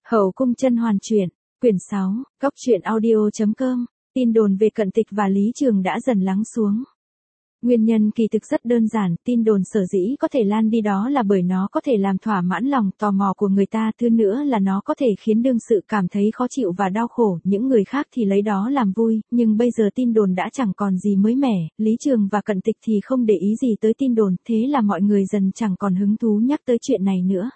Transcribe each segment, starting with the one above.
Hậu cung甄hoàn truyện, quyển 6, Góc truyện audio.com, tin đồn về Cận Tịch và Lý Trường đã dần lắng xuống. Nguyên nhân kỳ thực rất đơn giản, tin đồn sở dĩ có thể lan đi đó là bởi nó có thể làm thỏa mãn lòng tò mò của người ta, thứ nữa là nó có thể khiến đương sự cảm thấy khó chịu và đau khổ, những người khác thì lấy đó làm vui, nhưng bây giờ tin đồn đã chẳng còn gì mới mẻ, Lý Trường và Cận Tịch thì không để ý gì tới tin đồn, thế là mọi người dần chẳng còn hứng thú nhắc tới chuyện này nữa.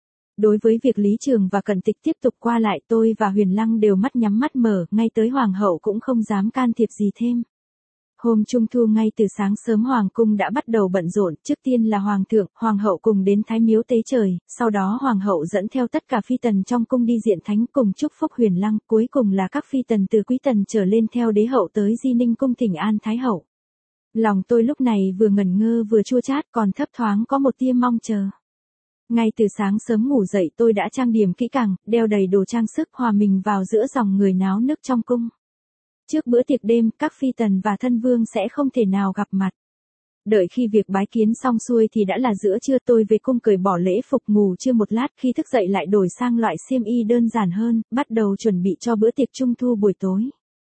Đối với việc Lý Trường và Cận Tịch tiếp tục qua lại, tôi và Huyền Lăng đều mắt nhắm mắt mở, ngay tới Hoàng hậu cũng không dám can thiệp gì thêm. Hôm Trung thu ngay từ sáng sớm Hoàng cung đã bắt đầu bận rộn, trước tiên là Hoàng thượng, Hoàng hậu cùng đến Thái Miếu tế trời, sau đó Hoàng hậu dẫn theo tất cả phi tần trong cung đi diện thánh cùng chúc phúc Huyền Lăng, cuối cùng là các phi tần từ quý tần trở lên theo đế hậu tới Di Ninh cung thỉnh an Thái hậu. Lòng tôi lúc này vừa ngẩn ngơ vừa chua chát, còn thấp thoáng có một tia mong chờ. Ngay từ sáng sớm ngủ dậy tôi đã trang điểm kỹ càng, đeo đầy đồ trang sức, hòa mình vào giữa dòng người náo nức trong cung. Trước bữa tiệc đêm, các phi tần và thân vương sẽ không thể nào gặp mặt. Đợi khi việc bái kiến xong xuôi thì đã là giữa trưa, tôi về cung cởi bỏ lễ phục, ngủ chưa một lát, khi thức dậy lại đổi sang loại xiêm y đơn giản hơn, bắt đầu chuẩn bị cho bữa tiệc trung thu buổi tối.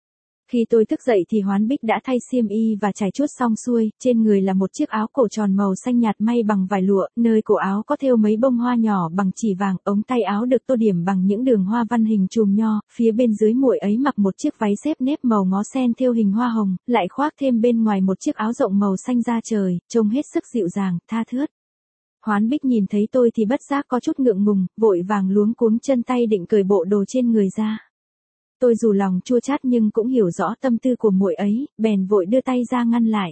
Khi tôi thức dậy thì Hoán Bích đã thay xiêm y và trải chuốt xong xuôi, trên người là một chiếc áo cổ tròn màu xanh nhạt may bằng vải lụa, nơi cổ áo có thêu mấy bông hoa nhỏ bằng chỉ vàng, ống tay áo được tô điểm bằng những đường hoa văn hình chùm nho, phía bên dưới muội ấy mặc một chiếc váy xếp nếp màu ngó sen thêu hình hoa hồng, lại khoác thêm bên ngoài một chiếc áo rộng màu xanh da trời, trông hết sức dịu dàng, tha thướt. Hoán Bích nhìn thấy tôi thì bất giác có chút ngượng ngùng, vội vàng luống cuống chân tay định cởi bộ đồ trên người ra. Tôi dù lòng chua chát nhưng cũng hiểu rõ tâm tư của muội ấy, bèn vội đưa tay ra ngăn lại.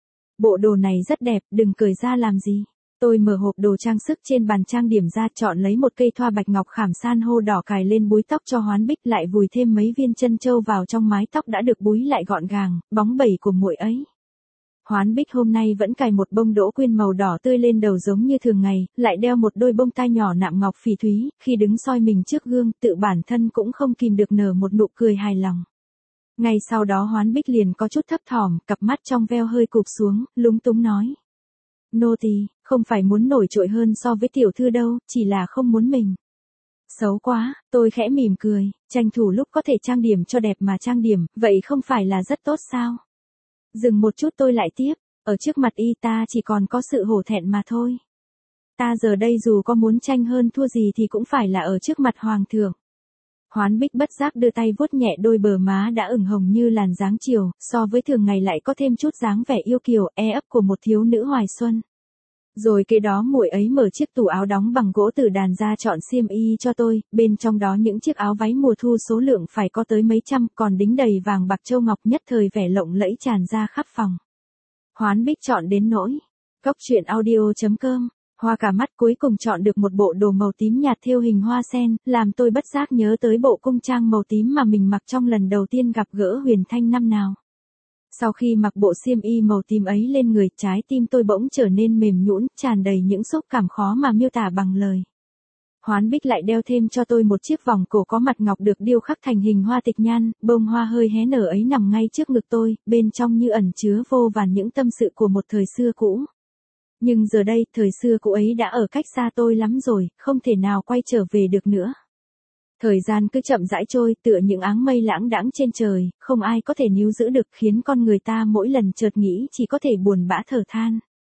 Bộ đồ này rất đẹp, đừng cởi ra làm gì. Tôi mở hộp đồ trang sức trên bàn trang điểm ra, chọn lấy một cây thoa bạch ngọc khảm san hô đỏ cài lên búi tóc cho Hoán Bích, lại vùi thêm mấy viên chân châu vào trong mái tóc đã được búi lại gọn gàng, bóng bẩy của muội ấy. Hoán Bích hôm nay vẫn cài một bông đỗ quyên màu đỏ tươi lên đầu giống như thường ngày, lại đeo một đôi bông tai nhỏ nạm ngọc phỉ thúy, khi đứng soi mình trước gương, tự bản thân cũng không kìm được nở một nụ cười hài lòng. Ngay sau đó Hoán Bích liền có chút thấp thỏm, cặp mắt trong veo hơi cụp xuống, lúng túng nói. Nô tỳ không phải muốn nổi trội hơn so với tiểu thư đâu, chỉ là không muốn mình xấu quá. Tôi khẽ mỉm cười, tranh thủ lúc có thể trang điểm cho đẹp mà trang điểm, vậy không phải là rất tốt sao? Dừng một chút tôi lại tiếp, ở trước mặt y ta chỉ còn có sự hổ thẹn mà thôi. Ta giờ đây dù có muốn tranh hơn thua gì thì cũng phải là ở trước mặt hoàng thượng. Hoán Bích bất giác đưa tay vuốt nhẹ đôi bờ má đã ửng hồng như làn dáng chiều, so với thường ngày lại có thêm chút dáng vẻ yêu kiều, ấp của một thiếu nữ hoài xuân. Rồi kế đó muội ấy mở chiếc tủ áo đóng bằng gỗ từ đàn ra chọn xiêm y cho tôi, bên trong đó những chiếc áo váy mùa thu số lượng phải có tới mấy trăm, còn đính đầy vàng bạc châu ngọc, nhất thời vẻ lộng lẫy tràn ra khắp phòng. Hoán Bích chọn đến nỗi Góc truyện audio.com, hoa cả mắt, cuối cùng chọn được một bộ đồ màu tím nhạt thêu hình hoa sen, làm tôi bất giác nhớ tới bộ cung trang màu tím mà mình mặc trong lần đầu tiên gặp gỡ Huyền Thanh năm nào. Sau khi mặc bộ xiêm y màu tím ấy lên người, trái tim tôi bỗng trở nên mềm nhũn, tràn đầy những xúc cảm khó mà miêu tả bằng lời. Hoán Bích lại đeo thêm cho tôi một chiếc vòng cổ có mặt ngọc được điêu khắc thành hình hoa tịch nhan, bông hoa hơi hé nở ấy nằm ngay trước ngực tôi, bên trong như ẩn chứa vô vàn những tâm sự của một thời xưa cũ. Nhưng giờ đây, thời xưa cũ ấy đã ở cách xa tôi lắm rồi, không thể nào quay trở về được nữa. Thời gian cứ chậm rãi trôi, tựa những áng mây lãng đãng trên trời, không ai có thể níu giữ được, khiến con người ta mỗi lần chợt nghĩ chỉ có thể buồn bã thở than.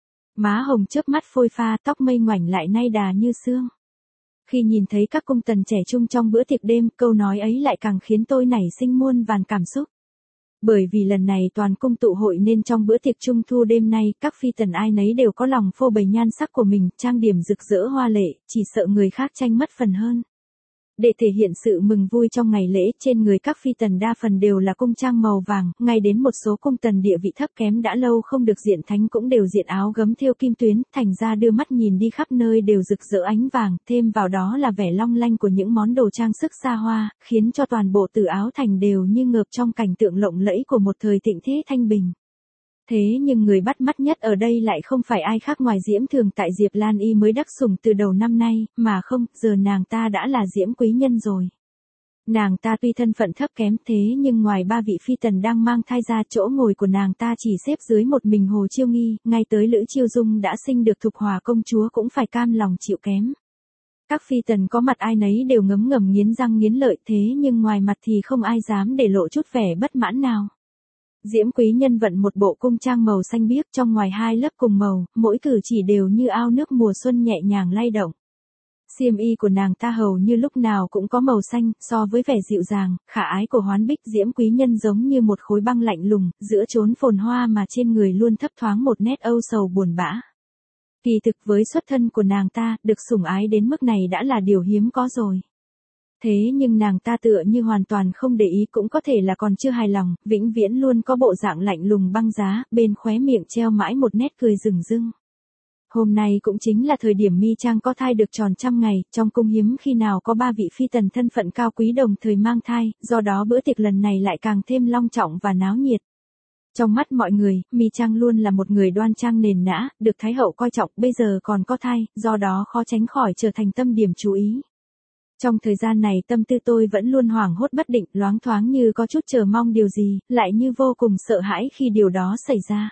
Má hồng chớp mắt phôi pha, tóc mây ngoảnh lại nay đà như sương. Khi nhìn thấy các cung tần trẻ trung trong bữa tiệc đêm, câu nói ấy lại càng khiến tôi nảy sinh muôn vàn cảm xúc. Bởi vì lần này toàn cung tụ hội nên trong bữa tiệc trung thu đêm nay, các phi tần ai nấy đều có lòng phô bày nhan sắc của mình, trang điểm rực rỡ hoa lệ, chỉ sợ người khác tranh mất phần hơn. Để thể hiện sự mừng vui trong ngày lễ, trên người các phi tần đa phần đều là cung trang màu vàng, ngay đến một số cung tần địa vị thấp kém đã lâu không được diện thánh cũng đều diện áo gấm thêu kim tuyến, thành ra đưa mắt nhìn đi khắp nơi đều rực rỡ ánh vàng, thêm vào đó là vẻ long lanh của những món đồ trang sức xa hoa, khiến cho toàn bộ từ áo thành đều như ngợp trong cảnh tượng lộng lẫy của một thời thịnh thế thanh bình. Thế nhưng người bắt mắt nhất ở đây lại không phải ai khác ngoài Diễm Thường tại Diệp Lan Y mới đắc sủng từ đầu năm nay, mà không, giờ nàng ta đã là Diễm Quý Nhân rồi. Nàng ta tuy thân phận thấp kém thế nhưng ngoài ba vị phi tần đang mang thai ra, chỗ ngồi của nàng ta chỉ xếp dưới một mình Hồ Chiêu Nghi, ngay tới Lữ Chiêu Dung đã sinh được Thục Hòa công chúa cũng phải cam lòng chịu kém. Các phi tần có mặt ai nấy đều ngấm ngầm nghiến răng nghiến lợi, thế nhưng ngoài mặt thì không ai dám để lộ chút vẻ bất mãn nào. Diễm quý nhân vận một bộ cung trang màu xanh biếc, trong ngoài hai lớp cùng màu, mỗi cử chỉ đều như ao nước mùa xuân nhẹ nhàng lay động. Xiêm y của nàng ta hầu như lúc nào cũng có màu xanh, so với vẻ dịu dàng, khả ái của Hoán Bích, Diễm quý nhân giống như một khối băng lạnh lùng, giữa chốn phồn hoa mà trên người luôn thấp thoáng một nét âu sầu buồn bã. Kỳ thực với xuất thân của nàng ta, được sủng ái đến mức này đã là điều hiếm có rồi. Thế nhưng nàng ta tựa như hoàn toàn không để ý, cũng có thể là còn chưa hài lòng, vĩnh viễn luôn có bộ dạng lạnh lùng băng giá, bên khóe miệng treo mãi một nét cười rừng rưng. Hôm nay cũng chính là thời điểm Mi Trang có thai được tròn 100 ngày, trong cung hiếm khi nào có 3 vị phi tần thân phận cao quý đồng thời mang thai, do đó bữa tiệc lần này lại càng thêm long trọng và náo nhiệt. Trong mắt mọi người, Mi Trang luôn là một người đoan trang nền nã, được Thái hậu coi trọng, bây giờ còn có thai, do đó khó tránh khỏi trở thành tâm điểm chú ý. Trong thời gian này tâm tư tôi vẫn luôn hoảng hốt bất định, loáng thoáng như có chút chờ mong điều gì, lại như vô cùng sợ hãi khi điều đó xảy ra.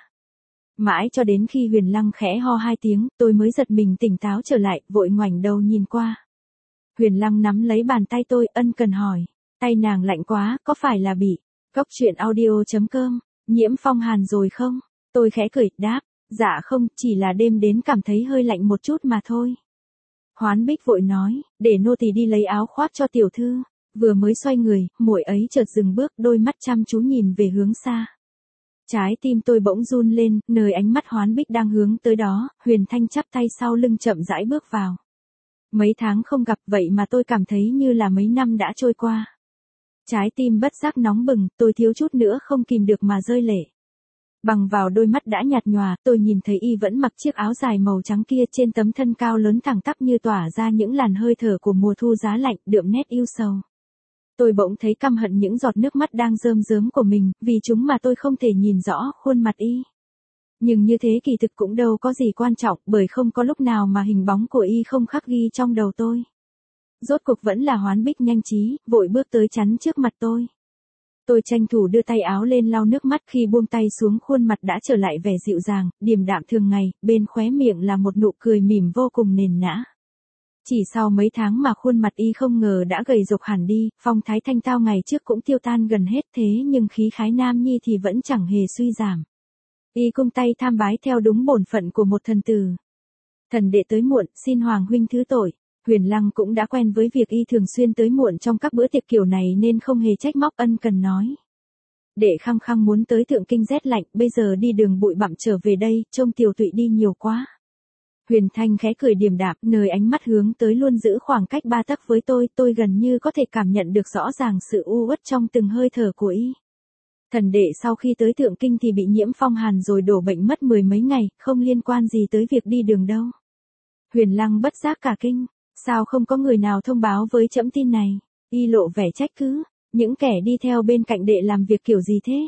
Mãi cho đến khi Huyền Lăng khẽ ho 2 tiếng, tôi mới giật mình tỉnh táo trở lại, vội ngoảnh đầu nhìn qua. Huyền Lăng nắm lấy bàn tay tôi, ân cần hỏi. Tay nàng lạnh quá, có phải là bị Cốc truyện audio.com nhiễm phong hàn rồi không? Tôi khẽ cười, đáp. Dạ không, chỉ là đêm đến cảm thấy hơi lạnh một chút mà thôi. Hoán Bích vội nói, để nô tỳ đi lấy áo khoác cho tiểu thư. Vừa mới xoay người, muội ấy chợt dừng bước, đôi mắt chăm chú nhìn về hướng xa. Trái tim tôi bỗng run lên, nơi ánh mắt Hoán Bích đang hướng tới đó, Huyền Thanh chắp tay sau lưng chậm rãi bước vào. Mấy tháng không gặp vậy mà tôi cảm thấy như là mấy năm đã trôi qua. Trái tim bất giác nóng bừng, tôi thiếu chút nữa không kìm được mà rơi lệ. Bằng vào đôi mắt đã nhạt nhòa, tôi nhìn thấy y vẫn mặc chiếc áo dài màu trắng kia, trên tấm thân cao lớn thẳng tắp như tỏa ra những làn hơi thở của mùa thu giá lạnh, đượm nét yêu sầu. Tôi bỗng thấy căm hận những giọt nước mắt đang rơm rớm của mình, vì chúng mà tôi không thể nhìn rõ khuôn mặt y. Nhưng như thế kỳ thực cũng đâu có gì quan trọng, bởi không có lúc nào mà hình bóng của y không khắc ghi trong đầu tôi. Rốt cuộc vẫn là Hoán Bích nhanh trí, vội bước tới chắn trước mặt tôi. Tôi tranh thủ đưa tay áo lên lau nước mắt, khi buông tay xuống khuôn mặt đã trở lại vẻ dịu dàng, điềm đạm thường ngày, bên khóe miệng là một nụ cười mỉm vô cùng nền nã. Chỉ sau mấy tháng mà khuôn mặt y không ngờ đã gầy rộc hẳn đi, phong thái thanh tao ngày trước cũng tiêu tan gần hết, thế nhưng khí khái nam nhi thì vẫn chẳng hề suy giảm. Y cung tay tham bái theo đúng bổn phận của một thần tử. Thần đệ tới muộn, xin hoàng huynh thứ tội. Huyền Lăng cũng đã quen với việc y thường xuyên tới muộn trong các bữa tiệc kiểu này nên không hề trách móc, ân cần nói. Đệ khăng khăng muốn tới Thượng Kinh rét lạnh, bây giờ đi đường bụi bặm trở về đây, trông Tiểu Tụy đi nhiều quá. Huyền Thanh khẽ cười điềm đạm, nơi ánh mắt hướng tới luôn giữ khoảng cách 3 tấc với tôi gần như có thể cảm nhận được rõ ràng sự u uất trong từng hơi thở của y. Thần đệ sau khi tới Thượng Kinh thì bị nhiễm phong hàn rồi đổ bệnh mất 10 mấy ngày, không liên quan gì tới việc đi đường đâu. Huyền Lăng bất giác cả kinh, sao không có người nào thông báo với trẫm tin này? Y lộ vẻ trách cứ, những kẻ đi theo bên cạnh đệ làm việc kiểu gì thế?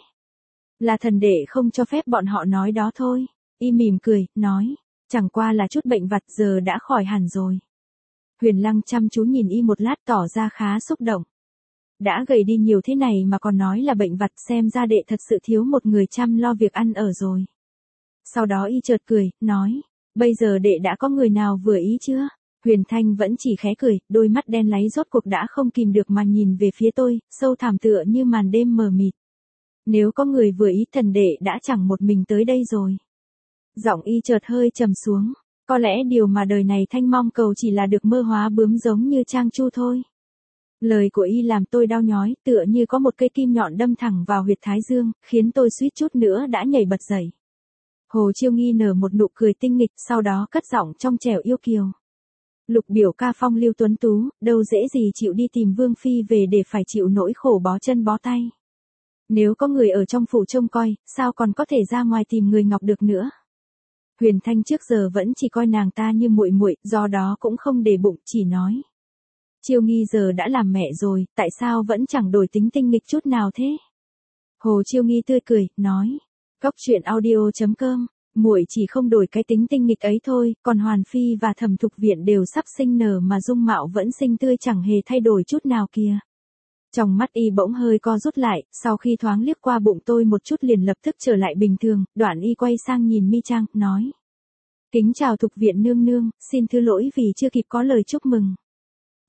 Là thần đệ không cho phép bọn họ nói đó thôi. Y mỉm cười, nói, chẳng qua là chút bệnh vặt, giờ đã khỏi hẳn rồi. Huyền Lăng chăm chú nhìn y một lát, tỏ ra khá xúc động. Đã gầy đi nhiều thế này mà còn nói là bệnh vặt, xem ra đệ thật sự thiếu một người chăm lo việc ăn ở rồi. Sau đó y chợt cười, nói, bây giờ đệ đã có người nào vừa ý chưa? Huyền Thanh vẫn chỉ khẽ cười, đôi mắt đen láy rốt cuộc đã không kìm được mà nhìn về phía tôi, sâu thẳm tựa như màn đêm mờ mịt. Nếu có người vừa ý, thần đệ đã chẳng một mình tới đây rồi. Giọng y chợt hơi trầm xuống, có lẽ điều mà đời này Thanh mong cầu chỉ là được mơ hóa bướm giống như Trang Chu thôi. Lời của y làm tôi đau nhói, tựa như có một cây kim nhọn đâm thẳng vào huyệt thái dương, khiến tôi suýt chút nữa đã nhảy bật dậy. Hồ Chiêu Nghi nở một nụ cười tinh nghịch, sau đó cất giọng trong trẻo yêu kiều. Lục biểu ca phong lưu tuấn tú, đâu dễ gì chịu đi tìm Vương Phi về để phải chịu nỗi khổ bó chân bó tay. Nếu có người ở trong phủ trông coi, sao còn có thể ra ngoài tìm người ngọc được nữa. Huyền Thanh trước giờ vẫn chỉ coi nàng ta như muội muội, do đó cũng không để bụng, chỉ nói. Chiêu Nghi giờ đã làm mẹ rồi, tại sao vẫn chẳng đổi tính tinh nghịch chút nào thế? Hồ Chiêu Nghi tươi cười, nói. Cốc truyện audio.com, muội chỉ không đổi cái tính tinh nghịch ấy thôi, còn Hoàn Phi và Thẩm Thục Viện đều sắp sinh nở mà dung mạo vẫn xinh tươi chẳng hề thay đổi chút nào kìa. Trong mắt y bỗng hơi co rút lại, sau khi thoáng liếc qua bụng tôi một chút liền lập tức trở lại bình thường, đoạn y quay sang nhìn Mi Trang, nói. Kính chào Thục Viện nương nương, xin thứ lỗi vì chưa kịp có lời chúc mừng.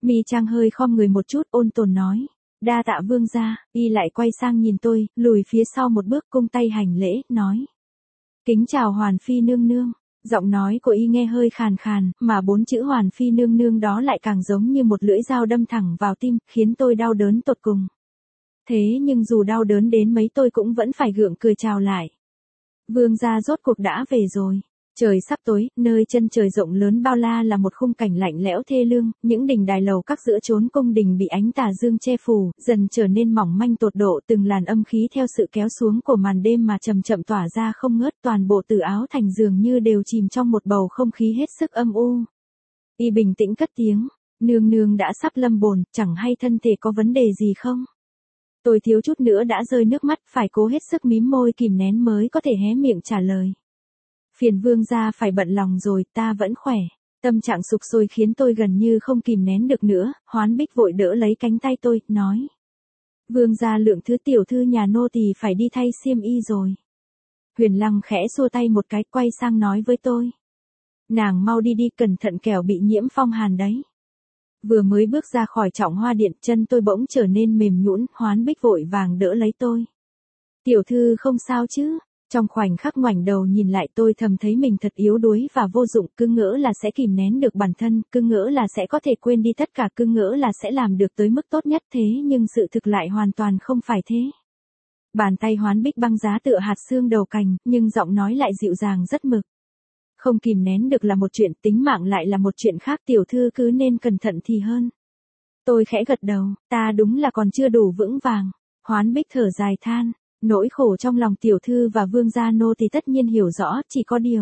Mi Trang hơi khom người một chút ôn tồn nói. Đa tạ vương gia, y lại quay sang nhìn tôi, lùi phía sau một bước cung tay hành lễ, nói. Kính chào Hoàn Phi nương nương. Giọng nói của y nghe hơi khàn khàn, mà 4 chữ Hoàn Phi nương nương đó lại càng giống như một lưỡi dao đâm thẳng vào tim, khiến tôi đau đớn tột cùng. Thế nhưng dù đau đớn đến mấy tôi cũng vẫn phải gượng cười chào lại. Vương gia rốt cuộc đã về rồi. Trời sắp tối, nơi chân trời rộng lớn bao la là một khung cảnh lạnh lẽo thê lương, những đình đài lầu các giữa chốn cung đình bị ánh tà dương che phủ, dần trở nên mỏng manh tột độ, từng làn âm khí theo sự kéo xuống của màn đêm mà chậm chậm tỏa ra không ngớt, toàn bộ từ áo thành dường như đều chìm trong một bầu không khí hết sức âm u. Y bình tĩnh cất tiếng, nương nương đã sắp lâm bồn, chẳng hay thân thể có vấn đề gì không? Tôi thiếu chút nữa đã rơi nước mắt, phải cố hết sức mím môi kìm nén mới có thể hé miệng trả lời. Phiền vương gia phải bận lòng rồi, ta vẫn khỏe. Tâm trạng sục sôi khiến tôi gần như không kìm nén được nữa, Hoán Bích vội đỡ lấy cánh tay tôi, nói. Vương gia lượng thứ tiểu thư nhà nô tỳ phải đi thay xiêm y rồi. Huyền Lăng khẽ xua tay một cái, quay sang nói với tôi. Nàng mau đi đi, cẩn thận kẻo bị nhiễm phong hàn đấy. Vừa mới bước ra khỏi trọng hoa điện, chân tôi bỗng trở nên mềm nhũn, Hoán Bích vội vàng đỡ lấy tôi. Tiểu thư không sao chứ? Trong khoảnh khắc ngoảnh đầu nhìn lại tôi thầm thấy mình thật yếu đuối và vô dụng, cứ ngỡ là sẽ kìm nén được bản thân, cứ ngỡ là sẽ có thể quên đi tất cả, cứ ngỡ là sẽ làm được tới mức tốt nhất, thế nhưng sự thực lại hoàn toàn không phải thế. Bàn tay Hoán Bích băng giá tựa hạt xương đầu cành, nhưng giọng nói lại dịu dàng rất mực. Không kìm nén được là một chuyện, tính mạng lại là một chuyện khác, tiểu thư cứ nên cẩn thận thì hơn. Tôi khẽ gật đầu, ta đúng là còn chưa đủ vững vàng. Hoán Bích thở dài than. Nỗi khổ trong lòng tiểu thư và vương gia nô thì tất nhiên hiểu rõ, chỉ có điều.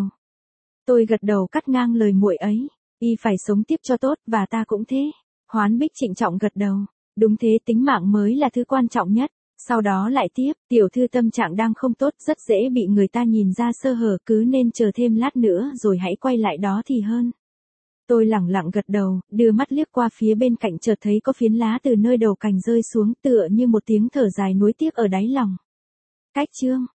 Tôi gật đầu cắt ngang lời muội ấy, y phải sống tiếp cho tốt, và ta cũng thế. Hoán Bích trịnh trọng gật đầu, đúng thế, tính mạng mới là thứ quan trọng nhất. Sau đó lại tiếp, tiểu thư tâm trạng đang không tốt, rất dễ bị người ta nhìn ra sơ hở, cứ nên chờ thêm lát nữa rồi hãy quay lại đó thì hơn. Tôi lẳng lặng gật đầu, đưa mắt liếc qua phía bên cạnh, chợt thấy có phiến lá từ nơi đầu cành rơi xuống, tựa như một tiếng thở dài nuối tiếc ở đáy lòng. Cách chương